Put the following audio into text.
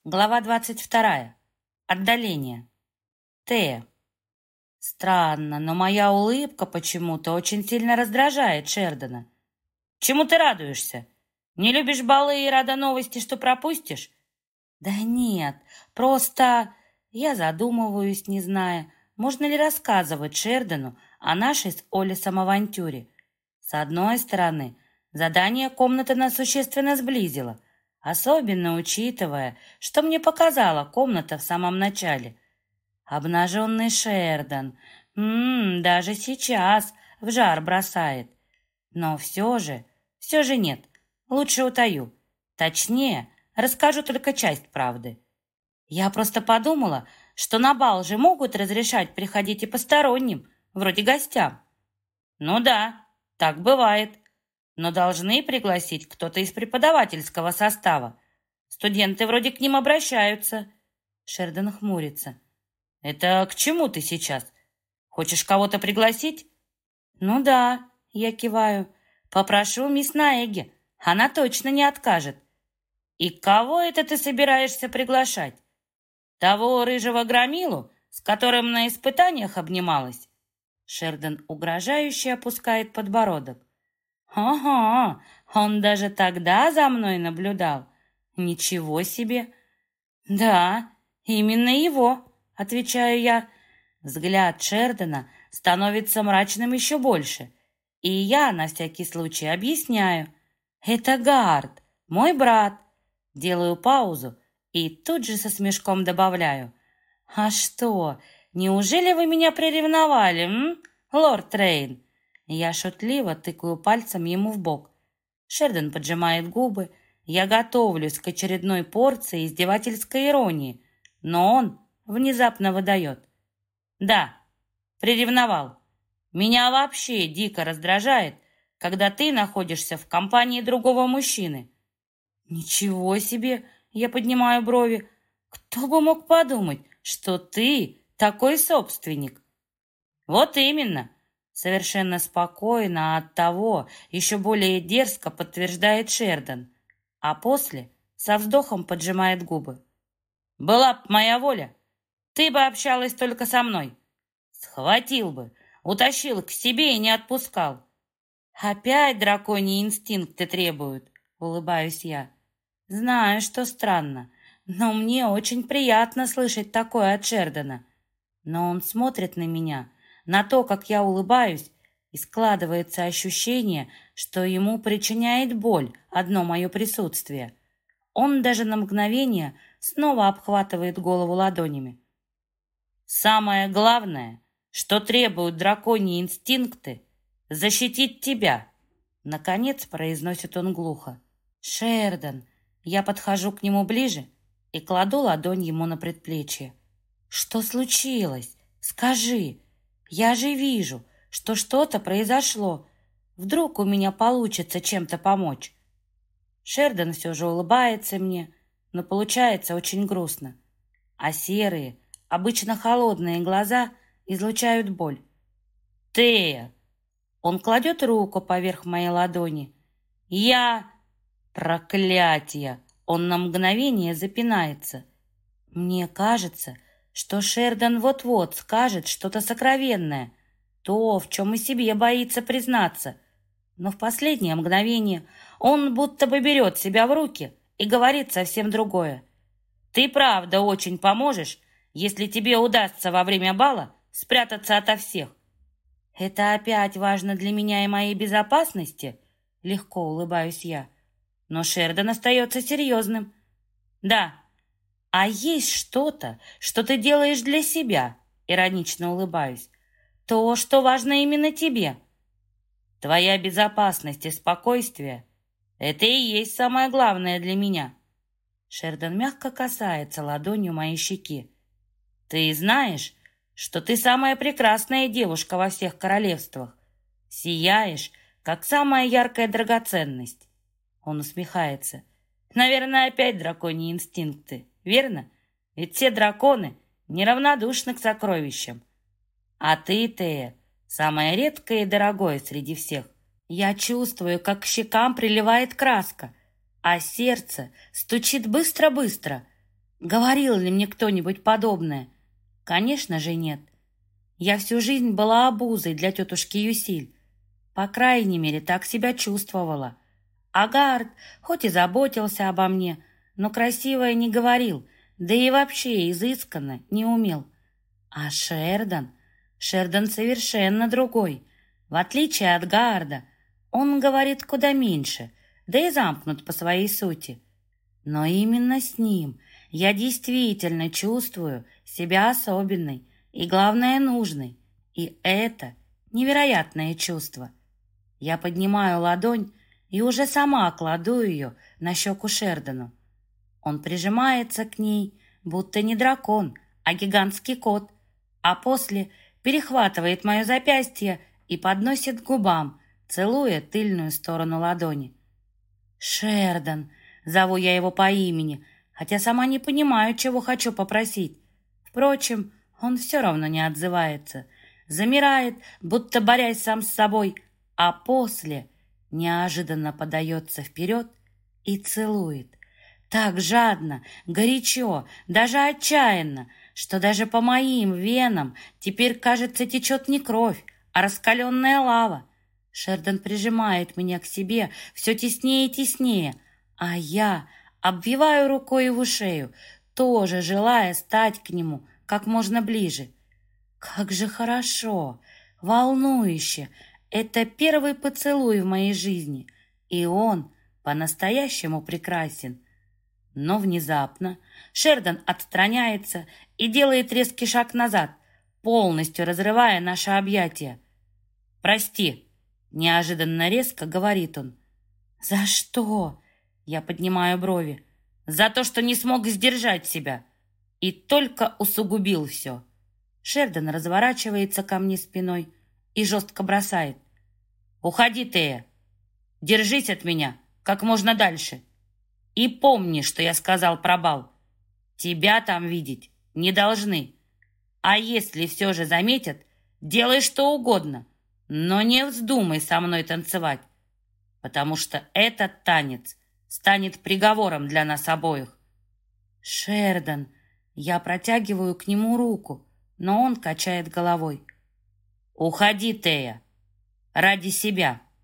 Глава 22. Отдаление. Тея. Странно, но моя улыбка почему-то очень сильно раздражает Шердона. Чему ты радуешься? Не любишь балы и рада новости, что пропустишь? Да нет, просто я задумываюсь, не зная, можно ли рассказывать Шердону о нашей с Олесом авантюре. С одной стороны, задание комнаты нас существенно сблизило, особенно учитывая, что мне показала комната в самом начале. Обнаженный Шердон, даже сейчас в жар бросает. Но все же нет, лучше утаю. Точнее, расскажу только часть правды. Я просто подумала, что на бал же могут разрешать приходить и посторонним, вроде гостям. Ну да, так бывает. Но должны пригласить кто-то из преподавательского состава. Студенты вроде к ним обращаются. Шердон хмурится. Это к чему ты сейчас? Хочешь кого-то пригласить? Ну да, я киваю. Попрошу мисс Наэги. Она точно не откажет. И кого это ты собираешься приглашать? Того рыжего громилу, с которым на испытаниях обнималась? Шердон угрожающе опускает подбородок. Ага, он даже тогда за мной наблюдал. Ничего себе. Да, именно его, отвечаю я. Взгляд Шердона становится мрачным еще больше. И я на всякий случай объясняю. Это Гард, мой брат. Делаю паузу и тут же со смешком добавляю. А что, неужели вы меня приревновали, лорд Трейн? Я шутливо тыкаю пальцем ему в бок. Шердон поджимает губы. Я готовлюсь к очередной порции издевательской иронии, но он внезапно выдает. Да, приревновал. Меня вообще дико раздражает, когда ты находишься в компании другого мужчины. Ничего себе, я поднимаю брови. Кто бы мог подумать, что ты такой собственник? Вот именно. Совершенно спокойно, а оттого еще более дерзко подтверждает Шердон, а после со вздохом поджимает губы. Была б моя воля, ты бы общалась только со мной. Схватил бы, утащил к себе и не отпускал. Опять драконьи инстинкты требуют, улыбаюсь я. Знаю, что странно, но мне очень приятно слышать такое от Шердона. Но он смотрит на меня, на то, как я улыбаюсь, и складывается ощущение, что ему причиняет боль одно мое присутствие. Он даже на мгновение снова обхватывает голову ладонями. Самое главное, что требуют драконьи инстинкты, защитить тебя, наконец произносит он глухо. Шердон, я подхожу к нему ближе и кладу ладонь ему на предплечье. Что случилось? Скажи. Я же вижу, что что-то произошло. Вдруг у меня получится чем-то помочь. Шердон все же улыбается мне, но получается очень грустно. А серые, обычно холодные глаза излучают боль. Тея! Он кладет руку поверх моей ладони. Я... Проклятие! Он на мгновение запинается. Мне кажется, что Шердон вот-вот скажет что-то сокровенное, то, в чем и себе боится признаться. Но в последнее мгновение он будто бы берет себя в руки и говорит совсем другое. «Ты правда очень поможешь, если тебе удастся во время бала спрятаться ото всех». «Это опять важно для меня и моей безопасности?» Легко улыбаюсь я. Но Шердон остается серьезным. «Да, а есть что-то, что ты делаешь для себя?» Иронично улыбаюсь. «То, что важно именно тебе. Твоя безопасность и спокойствие — это и есть самое главное для меня». Шердон мягко касается ладонью моей щеки. «Ты знаешь, что ты самая прекрасная девушка во всех королевствах. Сияешь, как самая яркая драгоценность». Он усмехается. «Наверное, опять драконьи инстинкты, верно? Ведь все драконы неравнодушны к сокровищам. А ты, Тея, самое редкое и дорогое среди всех. Я чувствую, как к щекам приливает краска, а сердце стучит быстро-быстро. Говорил ли мне кто-нибудь подобное? Конечно же нет. Я всю жизнь была обузой для тетушки Юсиль. По крайней мере, так себя чувствовала. Агард хоть и заботился обо мне, но красивое не говорил, да и вообще изысканно не умел. А Шердан совершенно другой. В отличие от Гарда, он говорит куда меньше, да и замкнут по своей сути. Но именно с ним я действительно чувствую себя особенной и, главное, нужной. И это невероятное чувство. Я поднимаю ладонь и уже сама кладу ее на щеку Шердану. Он прижимается к ней, будто не дракон, а гигантский кот, а после перехватывает мое запястье и подносит к губам, целуя тыльную сторону ладони. «Шердан!» — зову я его по имени, хотя сама не понимаю, чего хочу попросить. Впрочем, он все равно не отзывается. Замирает, будто борясь сам с собой, а после неожиданно подается вперед и целует. Так жадно, горячо, даже отчаянно, что даже по моим венам теперь, кажется, течет не кровь, а раскаленная лава. Шердан прижимает меня к себе все теснее и теснее, а я обвиваю рукой его шею, тоже желая стать к нему как можно ближе. Как же хорошо, волнующе. Это первый поцелуй в моей жизни, и он по-настоящему прекрасен. Но внезапно Шердан отстраняется и делает резкий шаг назад, полностью разрывая наше объятие. «Прости», — неожиданно резко говорит он. «За что?» — я поднимаю брови. «За то, что не смог сдержать себя и только усугубил все». Шердан разворачивается ко мне спиной и жестко бросает. «Уходи, Тея! Держись от меня как можно дальше! И помни, что я сказал про бал. Тебя там видеть не должны. А если все же заметят, делай что угодно, но не вздумай со мной танцевать, потому что этот танец станет приговором для нас обоих». «Шердан!» Я протягиваю к нему руку, но он качает головой. «Уходи, Тея, ради себя».